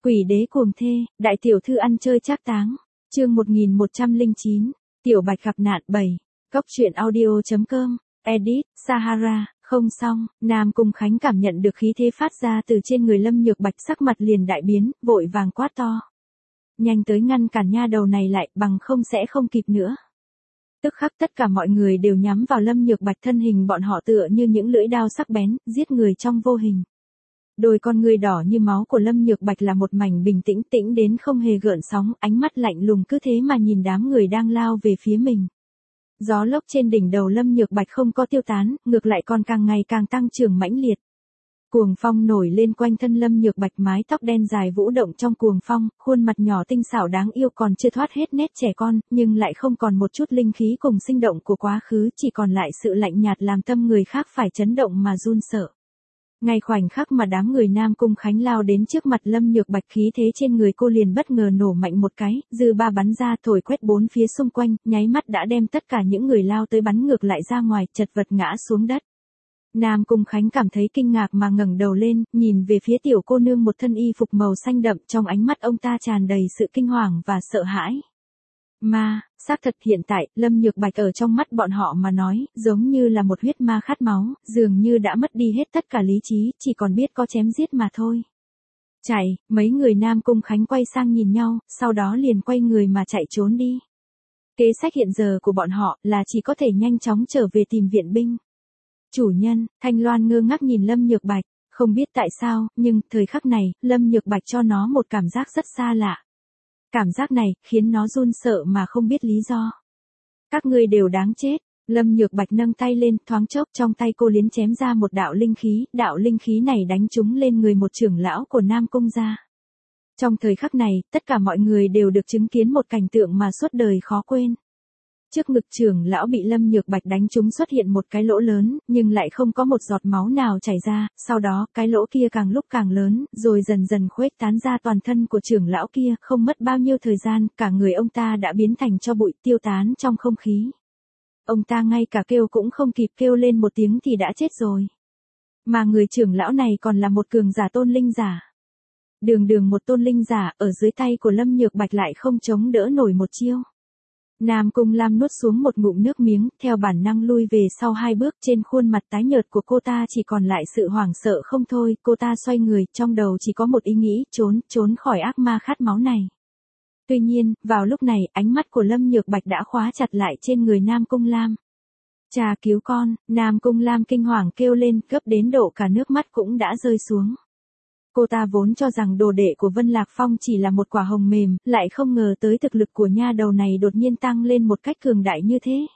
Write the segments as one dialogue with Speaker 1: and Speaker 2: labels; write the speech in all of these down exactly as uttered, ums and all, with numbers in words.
Speaker 1: Quỷ đế cuồng thê, đại tiểu thư ăn chơi trác táng. Chương một nghìn một trăm lẻ chín, Tiểu Bạch gặp nạn bảy. Cốc truyện audio.com, edit, Sahara, không xong, Nam Cung Khánh cảm nhận được khí thế phát ra từ trên người Lâm Nhược Bạch, sắc mặt liền đại biến, vội vàng quát to. Nhanh tới ngăn cản nha đầu này lại, bằng không sẽ không kịp nữa. Tức khắc tất cả mọi người đều nhắm vào Lâm Nhược Bạch, thân hình bọn họ tựa như những lưỡi đao sắc bén, giết người trong vô hình. Đôi con người đỏ như máu của Lâm Nhược Bạch là một mảnh bình tĩnh tĩnh đến không hề gợn sóng, ánh mắt lạnh lùng cứ thế mà nhìn đám người đang lao về phía mình. Gió lốc trên đỉnh đầu Lâm Nhược Bạch không có tiêu tán, ngược lại còn càng ngày càng tăng trưởng mãnh liệt. Cuồng phong nổi lên quanh thân Lâm Nhược Bạch, mái tóc đen dài vũ động trong cuồng phong, khuôn mặt nhỏ tinh xảo đáng yêu còn chưa thoát hết nét trẻ con, nhưng lại không còn một chút linh khí cùng sinh động của quá khứ, chỉ còn lại sự lạnh nhạt làm tâm người khác phải chấn động mà run sợ. Ngay khoảnh khắc mà đám người Nam Cung Khánh lao đến trước mặt Lâm Nhược Bạch, khí thế trên người cô liền bất ngờ nổ mạnh một cái, dư ba bắn ra thổi quét bốn phía xung quanh, nháy mắt đã đem tất cả những người lao tới bắn ngược lại ra ngoài, chật vật ngã xuống đất. Nam Cung Khánh cảm thấy kinh ngạc mà ngẩng đầu lên, nhìn về phía tiểu cô nương một thân y phục màu xanh đậm, trong ánh mắt ông ta tràn đầy sự kinh hoàng và sợ hãi. Ma, xác thật hiện tại, Lâm Nhược Bạch ở trong mắt bọn họ mà nói, giống như là một huyết ma khát máu, dường như đã mất đi hết tất cả lý trí, chỉ còn biết có chém giết mà thôi. Chạy, mấy người Nam Cung Khánh quay sang nhìn nhau, sau đó liền quay người mà chạy trốn đi. Kế sách hiện giờ của bọn họ là chỉ có thể nhanh chóng trở về tìm viện binh. Chủ nhân, Thanh Loan ngơ ngác nhìn Lâm Nhược Bạch, không biết tại sao, nhưng thời khắc này, Lâm Nhược Bạch cho nó một cảm giác rất xa lạ. Cảm giác này, khiến nó run sợ mà không biết lý do. Các ngươi đều đáng chết. Lâm Nhược Bạch nâng tay lên, thoáng chốc trong tay cô liến chém ra một đạo linh khí, đạo linh khí này đánh trúng lên người một trưởng lão của Nam Cung gia. Trong thời khắc này, tất cả mọi người đều được chứng kiến một cảnh tượng mà suốt đời khó quên. Trước ngực trưởng lão bị Lâm Nhược Bạch đánh trúng xuất hiện một cái lỗ lớn, nhưng lại không có một giọt máu nào chảy ra, sau đó, cái lỗ kia càng lúc càng lớn, rồi dần dần khuếch tán ra toàn thân của trưởng lão kia, không mất bao nhiêu thời gian, cả người ông ta đã biến thành tro bụi, tiêu tán trong không khí. Ông ta ngay cả kêu cũng không kịp kêu lên một tiếng thì đã chết rồi. Mà người trưởng lão này còn là một cường giả tôn linh giả. Đường đường một tôn linh giả, ở dưới tay của Lâm Nhược Bạch lại không chống đỡ nổi một chiêu. Nam Cung Lam nuốt xuống một ngụm nước miếng, theo bản năng lui về sau hai bước, trên khuôn mặt tái nhợt của cô ta chỉ còn lại sự hoảng sợ không thôi, cô ta xoay người, trong đầu chỉ có một ý nghĩ, trốn, trốn khỏi ác ma khát máu này. Tuy nhiên, vào lúc này, ánh mắt của Lâm Nhược Bạch đã khóa chặt lại trên người Nam Cung Lam. Cha cứu con, Nam Cung Lam kinh hoàng kêu lên, gấp đến độ cả nước mắt cũng đã rơi xuống. Cô ta vốn cho rằng đồ đệ của Vân Lạc Phong chỉ là một quả hồng mềm, lại không ngờ tới thực lực của nha đầu này đột nhiên tăng lên một cách cường đại như thế.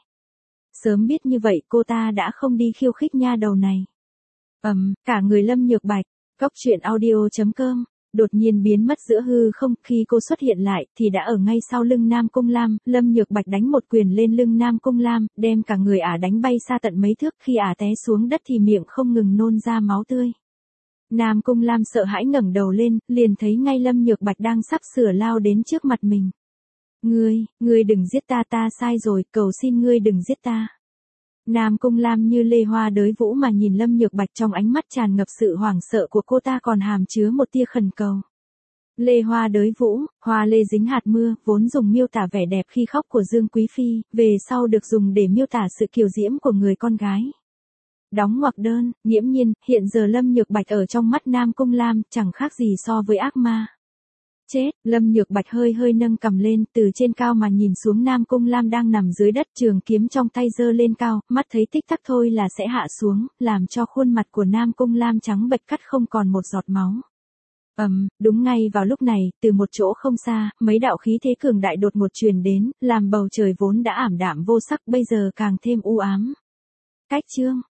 Speaker 1: Sớm biết như vậy cô ta đã không đi khiêu khích nha đầu này. Ầm, um, cả người Lâm Nhược Bạch, cốc truyện audio.com, đột nhiên biến mất giữa hư không, khi cô xuất hiện lại thì đã ở ngay sau lưng Nam Cung Lam, Lâm Nhược Bạch đánh một quyền lên lưng Nam Cung Lam, đem cả người ả đánh bay xa tận mấy thước, khi ả té xuống đất thì miệng không ngừng nôn ra máu tươi. Nam Cung Lam sợ hãi ngẩng đầu lên, liền thấy ngay Lâm Nhược Bạch đang sắp sửa lao đến trước mặt mình. Ngươi, ngươi đừng giết ta, ta sai rồi, cầu xin ngươi đừng giết ta. Nam Cung Lam như lê hoa đới vũ mà nhìn Lâm Nhược Bạch, trong ánh mắt tràn ngập sự hoảng sợ của cô ta còn hàm chứa một tia khẩn cầu. Lê hoa đới vũ, hoa lê dính hạt mưa, vốn dùng miêu tả vẻ đẹp khi khóc của Dương Quý Phi, về sau được dùng để miêu tả sự kiều diễm của người con gái. Đóng ngoặc đơn, nghiễm nhiên, hiện giờ Lâm Nhược Bạch ở trong mắt Nam Cung Lam, chẳng khác gì so với ác ma. Chết, Lâm Nhược Bạch hơi hơi nâng cằm lên, từ trên cao mà nhìn xuống Nam Cung Lam đang nằm dưới đất, trường kiếm trong tay giơ lên cao, mắt thấy tích tắc thôi là sẽ hạ xuống, làm cho khuôn mặt của Nam Cung Lam trắng bệch cắt không còn một giọt máu. Ầm, um, đúng ngay vào lúc này, từ một chỗ không xa, mấy đạo khí thế cường đại đột ngột truyền đến, làm bầu trời vốn đã ảm đạm vô sắc bây giờ càng thêm u ám. Cách chương